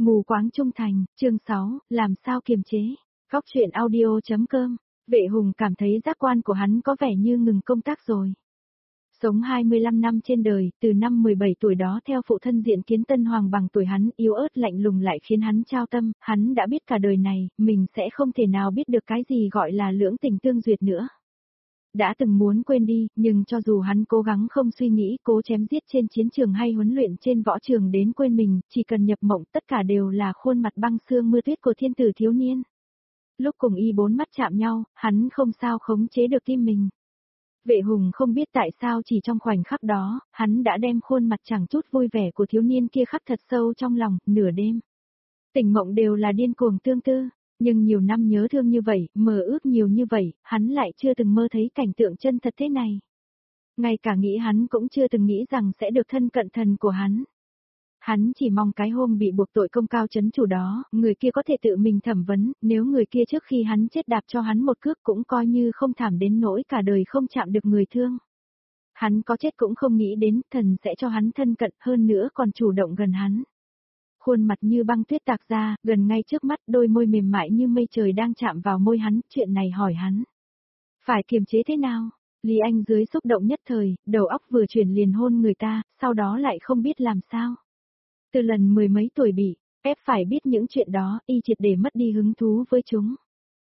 Mù quáng trung thành, chương 6, làm sao kiềm chế. Góc truyện audio.com. Vệ Hùng cảm thấy giác quan của hắn có vẻ như ngừng công tác rồi. Sống 25 năm trên đời, từ năm 17 tuổi đó theo phụ thân diện kiến tân hoàng bằng tuổi hắn yếu ớt lạnh lùng lại khiến hắn trao tâm, hắn đã biết cả đời này, mình sẽ không thể nào biết được cái gì gọi là lưỡng tình tương duyệt nữa. Đã từng muốn quên đi, nhưng cho dù hắn cố gắng không suy nghĩ, cố chém giết trên chiến trường hay huấn luyện trên võ trường đến quên mình, chỉ cần nhập mộng tất cả đều là khuôn mặt băng sương mưa tuyết của thiên tử thiếu niên. Lúc cùng y bốn mắt chạm nhau, hắn không sao khống chế được tim mình. Vệ Hùng không biết tại sao chỉ trong khoảnh khắc đó, hắn đã đem khuôn mặt chẳng chút vui vẻ của thiếu niên kia khắc thật sâu trong lòng, nửa đêm. Tỉnh mộng đều là điên cuồng tương tư. Nhưng nhiều năm nhớ thương như vậy, mơ ước nhiều như vậy, hắn lại chưa từng mơ thấy cảnh tượng chân thật thế này. Ngay cả nghĩ hắn cũng chưa từng nghĩ rằng sẽ được thân cận thần của hắn. Hắn chỉ mong cái hôm bị buộc tội công cao chấn chủ đó, người kia có thể tự mình thẩm vấn, nếu người kia trước khi hắn chết đạp cho hắn một cước cũng coi như không thảm đến nỗi cả đời không chạm được người thương. Hắn có chết cũng không nghĩ đến thần sẽ cho hắn thân cận hơn nữa còn chủ động gần hắn. Khuôn mặt như băng tuyết tạc ra, gần ngay trước mắt đôi môi mềm mại như mây trời đang chạm vào môi hắn, chuyện này hỏi hắn. Phải kiềm chế thế nào? Lý Anh dưới xúc động nhất thời, đầu óc vừa chuyển liền hôn người ta, sau đó lại không biết làm sao. Từ lần mười mấy tuổi bị ép phải biết những chuyện đó, y triệt để mất đi hứng thú với chúng.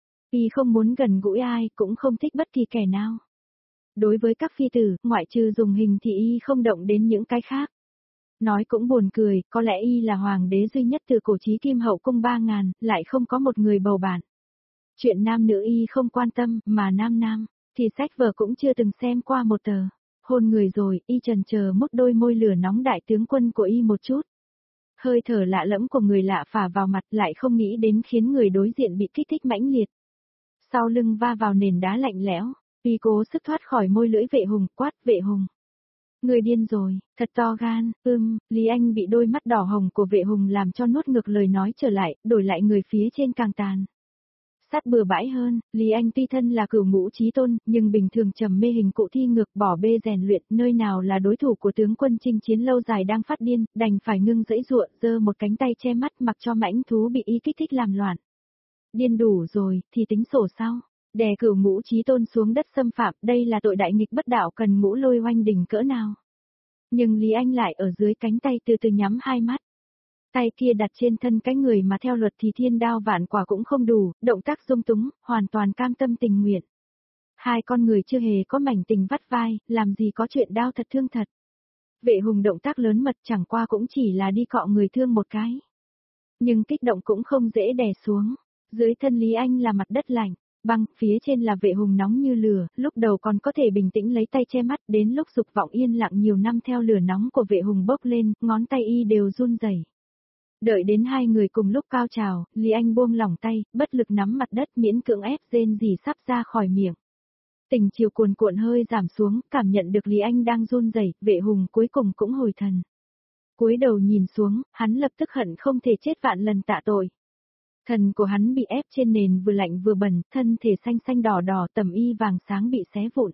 Y không muốn gần gũi ai, cũng không thích bất kỳ kẻ nào. Đối với các phi tử, ngoại trừ dùng hình thì y không động đến những cái khác. Nói cũng buồn cười, có lẽ y là hoàng đế duy nhất từ cổ chí kim hậu cung 3.000, lại không có một người bầu bạn. Chuyện nam nữ y không quan tâm, mà nam, thì sách vở cũng chưa từng xem qua một tờ. Hôn người rồi, y chần chờ mút đôi môi lửa nóng đại tướng quân của y một chút. Hơi thở lạ lẫm của người lạ phả vào mặt lại không nghĩ đến khiến người đối diện bị kích thích mãnh liệt. Sau lưng va vào nền đá lạnh lẽo, y cố sức thoát khỏi môi lưỡi Vệ Hùng, quát Vệ Hùng. Người điên rồi, thật to gan, Lý Anh bị đôi mắt đỏ hồng của Vệ Hùng làm cho nuốt ngược lời nói trở lại, đổi lại người phía trên càng tàn. Sát bừa bãi hơn, Lý Anh tuy thân là cửu ngũ chí tôn, nhưng bình thường trầm mê hình cụ thi ngược bỏ bê rèn luyện, nơi nào là đối thủ của tướng quân chinh chiến lâu dài đang phát điên, đành phải ngưng dãy giụa, giơ một cánh tay che mắt mặc cho mãnh thú bị y kích thích làm loạn. Điên đủ rồi, thì tính sổ sao? Đè cửu ngũ chí tôn xuống đất xâm phạm, đây là tội đại nghịch bất đạo cần ngũ lôi oanh đỉnh cỡ nào. Nhưng Lý Anh lại ở dưới cánh tay từ từ nhắm hai mắt. Tay kia đặt trên thân cái người mà theo luật thì thiên đao vạn quả cũng không đủ, động tác dung túng, hoàn toàn cam tâm tình nguyện. Hai con người chưa hề có mảnh tình vắt vai, làm gì có chuyện đau thật thương thật. Vệ Hùng động tác lớn mật chẳng qua cũng chỉ là đi cọ người thương một cái. Nhưng kích động cũng không dễ đè xuống. Dưới thân Lý Anh là mặt đất lạnh, băng, phía trên là Vệ Hùng nóng như lửa, lúc đầu còn có thể bình tĩnh lấy tay che mắt, đến lúc dục vọng yên lặng nhiều năm theo lửa nóng của Vệ Hùng bốc lên, ngón tay y đều run rẩy. Đợi đến hai người cùng lúc cao trào, Lý Anh buông lỏng tay, bất lực nắm mặt đất miễn cưỡng ép rên rỉ sắp ra khỏi miệng. Tình chiều cuồn cuộn hơi giảm xuống, cảm nhận được Lý Anh đang run rẩy, Vệ Hùng cuối cùng cũng hồi thần. Cúi đầu nhìn xuống, hắn lập tức hận không thể chết vạn lần tạ tội. Thần của hắn bị ép trên nền vừa lạnh vừa bẩn, thân thể xanh xanh đỏ đỏ, tầm y vàng sáng bị xé vụn.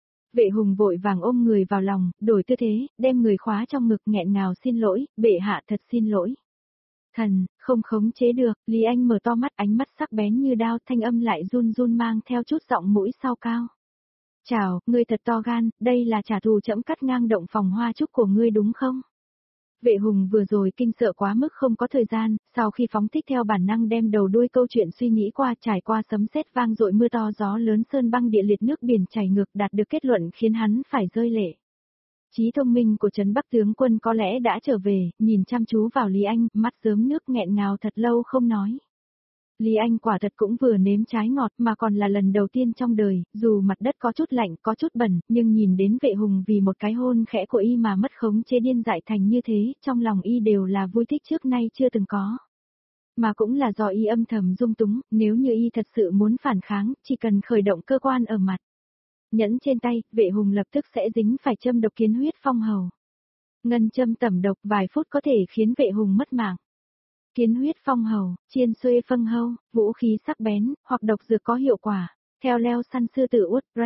Vệ Hùng vội vàng ôm người vào lòng, đổi tư thế, đem người khóa trong ngực nghẹn ngào xin lỗi, bệ hạ thật xin lỗi. Thần, không khống chế được, Lý Anh mở to mắt, ánh mắt sắc bén như đao, thanh âm lại run run mang theo chút giọng mũi sau cao. Chào, ngươi thật to gan, đây là trả thù trẫm cắt ngang động phòng hoa trúc của ngươi đúng không? Vệ Hùng vừa rồi kinh sợ quá mức không có thời gian, sau khi phóng thích theo bản năng đem đầu đuôi câu chuyện suy nghĩ qua trải qua sấm sét vang dội mưa to gió lớn sơn băng địa liệt nước biển chảy ngược đạt được kết luận khiến hắn phải rơi lệ. Trí thông minh của Trấn Bắc tướng quân có lẽ đã trở về, nhìn chăm chú vào Lý Anh, mắt rớm nước nghẹn ngào thật lâu không nói. Lý Anh quả thật cũng vừa nếm trái ngọt mà còn là lần đầu tiên trong đời, dù mặt đất có chút lạnh có chút bẩn, nhưng nhìn đến Vệ Hùng vì một cái hôn khẽ của y mà mất khống chế điên dại thành như thế, trong lòng y đều là vui thích trước nay chưa từng có. Mà cũng là do y âm thầm dung túng, nếu như y thật sự muốn phản kháng, chỉ cần khởi động cơ quan ở mặt. Nhẫn trên tay, Vệ Hùng lập tức sẽ dính phải châm độc kiến huyết phong hầu. Ngân châm tẩm độc vài phút có thể khiến Vệ Hùng mất mạng. Kiến huyết phong hầu, chiên xuê phân hâu, vũ khí sắc bén, hoặc độc dược có hiệu quả. Theo leo săn sư tử Utrecht,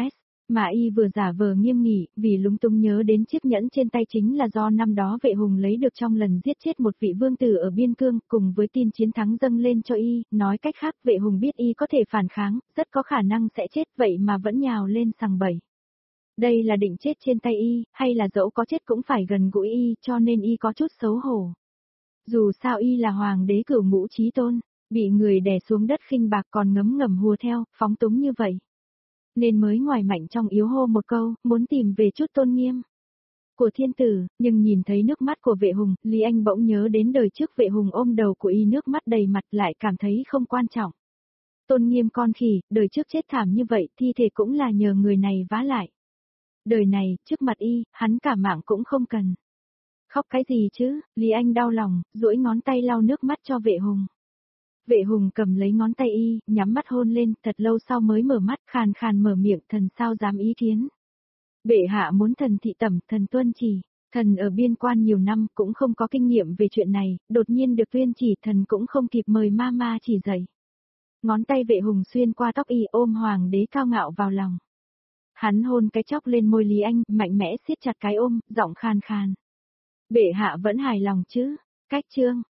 Mà y vừa giả vờ nghiêm nghị, vì lúng túng nhớ đến chiếc nhẫn trên tay chính là do năm đó vệ hùng lấy được trong lần giết chết một vị vương tử ở biên cương, cùng với tin chiến thắng dâng lên cho y, nói cách khác vệ hùng biết y có thể phản kháng, rất có khả năng sẽ chết vậy mà vẫn nhào lên sằng bẫy. Đây là định chết trên tay y, hay là dẫu có chết cũng phải gần gũi y, cho nên y có chút xấu hổ. Dù sao y là hoàng đế cửu ngũ chí tôn, bị người đè xuống đất khinh bạc còn ngấm ngầm hùa theo, phóng túng như vậy. Nên mới ngoài mạnh trong yếu hô một câu, muốn tìm về chút tôn nghiêm của thiên tử, nhưng nhìn thấy nước mắt của vệ hùng, Lý Anh bỗng nhớ đến đời trước vệ hùng ôm đầu của y nước mắt đầy mặt lại cảm thấy không quan trọng. Tôn nghiêm con khỉ, đời trước chết thảm như vậy, thi thể cũng là nhờ người này vá lại. Đời này, trước mặt y, hắn cả mạng cũng không cần. Khóc cái gì chứ, Lý Anh đau lòng, duỗi ngón tay lau nước mắt cho vệ hùng. Vệ hùng cầm lấy ngón tay y, nhắm mắt hôn lên, thật lâu sau mới mở mắt, khàn khàn mở miệng, thần sao dám ý kiến. Bệ hạ muốn thần thị tẩm, thần tuân chỉ, thần ở biên quan nhiều năm cũng không có kinh nghiệm về chuyện này, đột nhiên được tuyên chỉ thần cũng không kịp mời ma chỉ dạy. Ngón tay vệ hùng xuyên qua tóc y ôm hoàng đế cao ngạo vào lòng. Hắn hôn cái chóc lên môi Lý Anh, mạnh mẽ siết chặt cái ôm, giọng khàn khàn. Bệ hạ vẫn hài lòng chứ, cách chương.